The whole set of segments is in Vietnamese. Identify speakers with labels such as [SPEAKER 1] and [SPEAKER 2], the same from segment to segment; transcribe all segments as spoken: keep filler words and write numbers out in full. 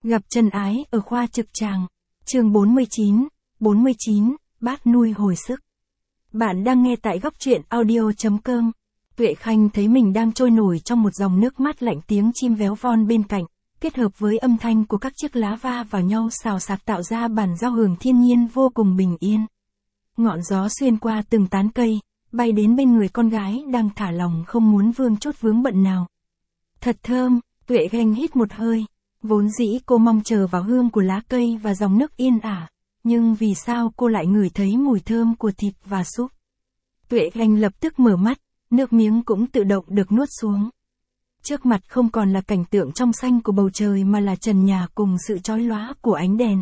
[SPEAKER 1] Gặp chân ái ở khoa trực tràng. Chương bốn mươi chín, bốn mươi chín, bát nuôi hồi sức. Bạn đang nghe tại góc truyện audio chấm com. Tuệ Khanh thấy mình đang trôi nổi trong một dòng nước mát lạnh, tiếng chim véo von bên cạnh, kết hợp với âm thanh của các chiếc lá va vào nhau xào xạc tạo ra bản giao hưởng thiên nhiên vô cùng bình yên. Ngọn gió xuyên qua từng tán cây, bay đến bên người con gái đang thả lòng không muốn vương chốt vướng bận nào. Thật thơm, Tuệ Khanh hít một hơi. Vốn dĩ cô mong chờ vào hương của lá cây và dòng nước yên ả, nhưng vì sao cô lại ngửi thấy mùi thơm của thịt và súp. Tuệ Khanh lập tức mở mắt, nước miếng cũng tự động được nuốt xuống. Trước mặt không còn là cảnh tượng trong xanh của bầu trời mà là trần nhà cùng sự chói lóa của ánh đèn.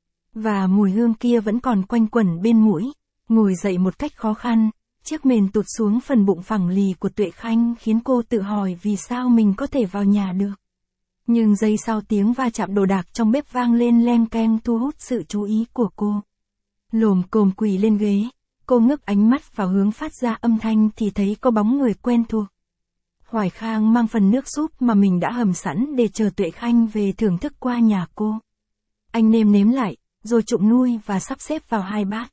[SPEAKER 1] Và mùi hương kia vẫn còn quanh quẩn bên mũi. Ngồi dậy một cách khó khăn, chiếc mền tụt xuống phần bụng phẳng lì của Tuệ Khanh khiến cô tự hỏi vì sao mình có thể vào nhà được. Nhưng giây sau tiếng va chạm đồ đạc trong bếp vang lên leng keng thu hút sự chú ý của cô. Lồm cồm quỳ lên ghế, cô ngước ánh mắt vào hướng phát ra âm thanh thì thấy có bóng người quen thuộc. Hoài Khang mang phần nước súp mà mình đã hầm sẵn để chờ Tuệ Khanh về thưởng thức qua nhà cô. Anh nêm nếm lại, rồi trụng nuôi và sắp xếp vào hai bát.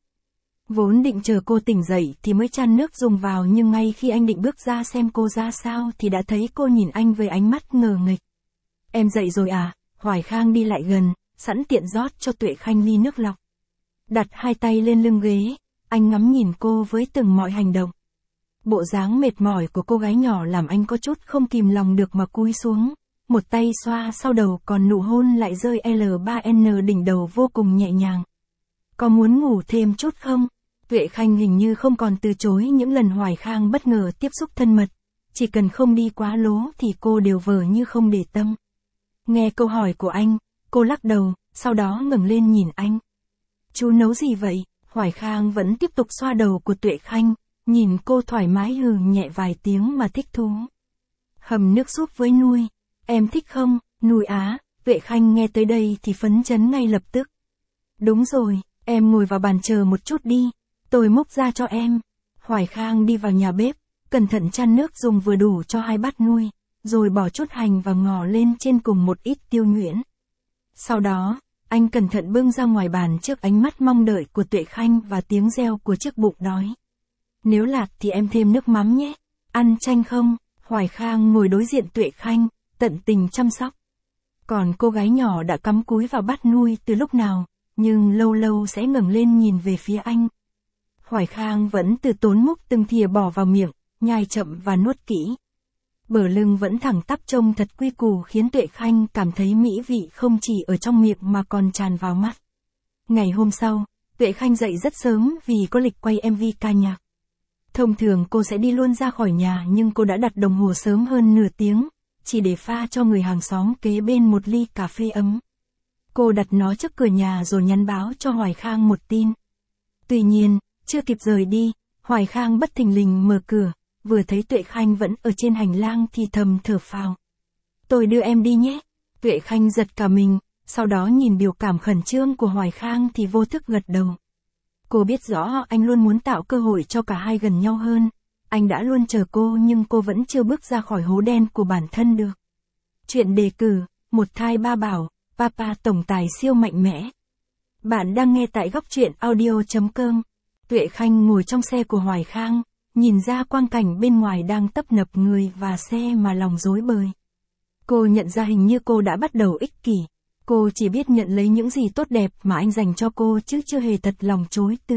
[SPEAKER 1] Vốn định chờ cô tỉnh dậy thì mới chan nước dùng vào, nhưng ngay khi anh định bước ra xem cô ra sao thì đã thấy cô nhìn anh với ánh mắt ngờ nghịch. Em dậy rồi à? Hoài Khang đi lại gần, sẵn tiện rót cho Tuệ Khanh ly nước lọc. Đặt hai tay lên lưng ghế, anh ngắm nhìn cô với từng mọi hành động. Bộ dáng mệt mỏi của cô gái nhỏ làm anh có chút không kìm lòng được mà cúi xuống, một tay xoa sau đầu còn nụ hôn lại rơi L ba N đỉnh đầu vô cùng nhẹ nhàng. Có muốn ngủ thêm chút không? Tuệ Khanh hình như không còn từ chối những lần Hoài Khang bất ngờ tiếp xúc thân mật, chỉ cần không đi quá lố thì cô đều vờ như không để tâm. Nghe câu hỏi của anh, cô lắc đầu, sau đó ngẩng lên nhìn anh. Chú nấu gì vậy? Hoài Khang vẫn tiếp tục xoa đầu của Tuệ Khanh, nhìn cô thoải mái hừ nhẹ vài tiếng mà thích thú. Hầm nước súp với nuôi, em thích không? Nuôi á? Tuệ Khanh nghe tới đây thì phấn chấn ngay lập tức. Đúng rồi, em ngồi vào bàn chờ một chút đi, tôi múc ra cho em. Hoài Khang đi vào nhà bếp, cẩn thận chan nước dùng vừa đủ cho hai bát nuôi, rồi bỏ chút hành và ngò lên trên cùng một ít tiêu nhuyễn. Sau đó, anh cẩn thận bưng ra ngoài bàn trước ánh mắt mong đợi của Tuệ Khanh và tiếng reo của chiếc bụng đói. Nếu lạt thì em thêm nước mắm nhé. Ăn chanh không? Hoài Khang ngồi đối diện Tuệ Khanh, tận tình chăm sóc. Còn cô gái nhỏ đã cắm cúi vào bát nuôi từ lúc nào, nhưng lâu lâu sẽ ngẩng lên nhìn về phía anh. Hoài Khang vẫn từ tốn múc từng thìa bỏ vào miệng, nhai chậm và nuốt kỹ. Bờ lưng vẫn thẳng tắp trông thật quy củ khiến Tuệ Khanh cảm thấy mỹ vị không chỉ ở trong miệng mà còn tràn vào mắt. Ngày hôm sau, Tuệ Khanh dậy rất sớm vì có lịch quay em vê ca nhạc. Thông thường cô sẽ đi luôn ra khỏi nhà, nhưng cô đã đặt đồng hồ sớm hơn nửa tiếng, chỉ để pha cho người hàng xóm kế bên một ly cà phê ấm. Cô đặt nó trước cửa nhà rồi nhắn báo cho Hoài Khang một tin. Tuy nhiên, chưa kịp rời đi, Hoài Khang bất thình lình mở cửa, vừa thấy Tuệ Khanh vẫn ở trên hành lang thì thầm thở phào. Tôi đưa em đi nhé. Tuệ Khanh giật cả mình, sau đó nhìn biểu cảm khẩn trương của Hoài Khang thì vô thức gật đầu. Cô biết rõ anh luôn muốn tạo cơ hội cho cả hai gần nhau hơn. Anh đã luôn chờ cô nhưng cô vẫn chưa bước ra khỏi hố đen của bản thân được. Chuyện đề cử, một thai ba bảo, Papa tổng tài siêu mạnh mẽ. Bạn đang nghe tại góc truyện audio chấm com. Tuệ Khanh ngồi trong xe của Hoài Khang, nhìn ra quang cảnh bên ngoài đang tấp nập người và xe mà lòng rối bời. Cô nhận ra hình như cô đã bắt đầu ích kỷ. Cô chỉ biết nhận lấy những gì tốt đẹp mà anh dành cho cô chứ chưa hề thật lòng chối từ.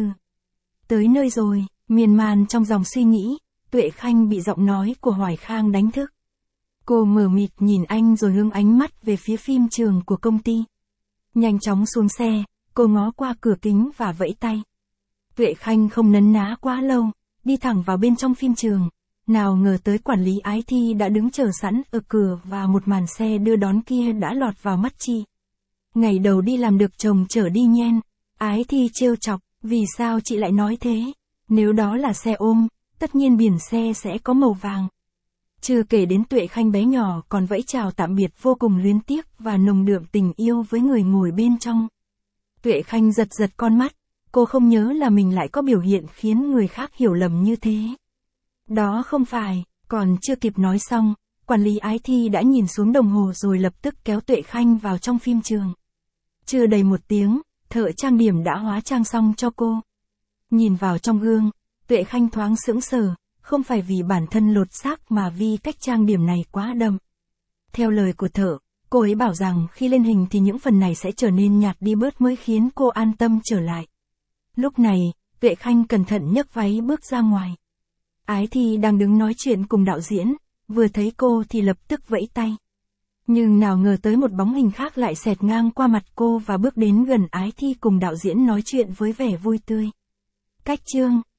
[SPEAKER 1] Tới nơi rồi, miên man trong dòng suy nghĩ, Tuệ Khanh bị giọng nói của Hoài Khang đánh thức. Cô mờ mịt nhìn anh rồi hướng ánh mắt về phía phim trường của công ty. Nhanh chóng xuống xe, cô ngó qua cửa kính và vẫy tay. Tuệ Khanh không nấn ná quá lâu, đi thẳng vào bên trong phim trường. Nào ngờ tới quản lý ái thi đã đứng chờ sẵn ở cửa và một màn xe đưa đón kia đã lọt vào mắt chị. Ngày đầu đi làm được chồng chở đi nhen. Ái thi trêu chọc, vì sao chị lại nói thế? Nếu đó là xe ôm, tất nhiên biển xe sẽ có màu vàng. Chưa kể đến Tuệ Khanh bé nhỏ còn vẫy chào tạm biệt vô cùng luyến tiếc và nồng đượm tình yêu với người ngồi bên trong. Tuệ Khanh giật giật con mắt, cô không nhớ là mình lại có biểu hiện khiến người khác hiểu lầm như thế. Đó không phải, còn chưa kịp nói xong, quản lý Ái Thi đã nhìn xuống đồng hồ rồi lập tức kéo Tuệ Khanh vào trong phim trường. Chưa đầy một tiếng, thợ trang điểm đã hóa trang xong cho cô. Nhìn vào trong gương, Tuệ Khanh thoáng sững sờ, không phải vì bản thân lột xác mà vì cách trang điểm này quá đậm. Theo lời của thợ, cô ấy bảo rằng khi lên hình thì những phần này sẽ trở nên nhạt đi bớt mới khiến cô an tâm trở lại. Lúc này, Tuệ Khanh cẩn thận nhấc váy bước ra ngoài. Ái Thi đang đứng nói chuyện cùng đạo diễn, vừa thấy cô thì lập tức vẫy tay. Nhưng nào ngờ tới một bóng hình khác lại xẹt ngang qua mặt cô và bước đến gần Ái Thi cùng đạo diễn nói chuyện với vẻ vui tươi. Cách chương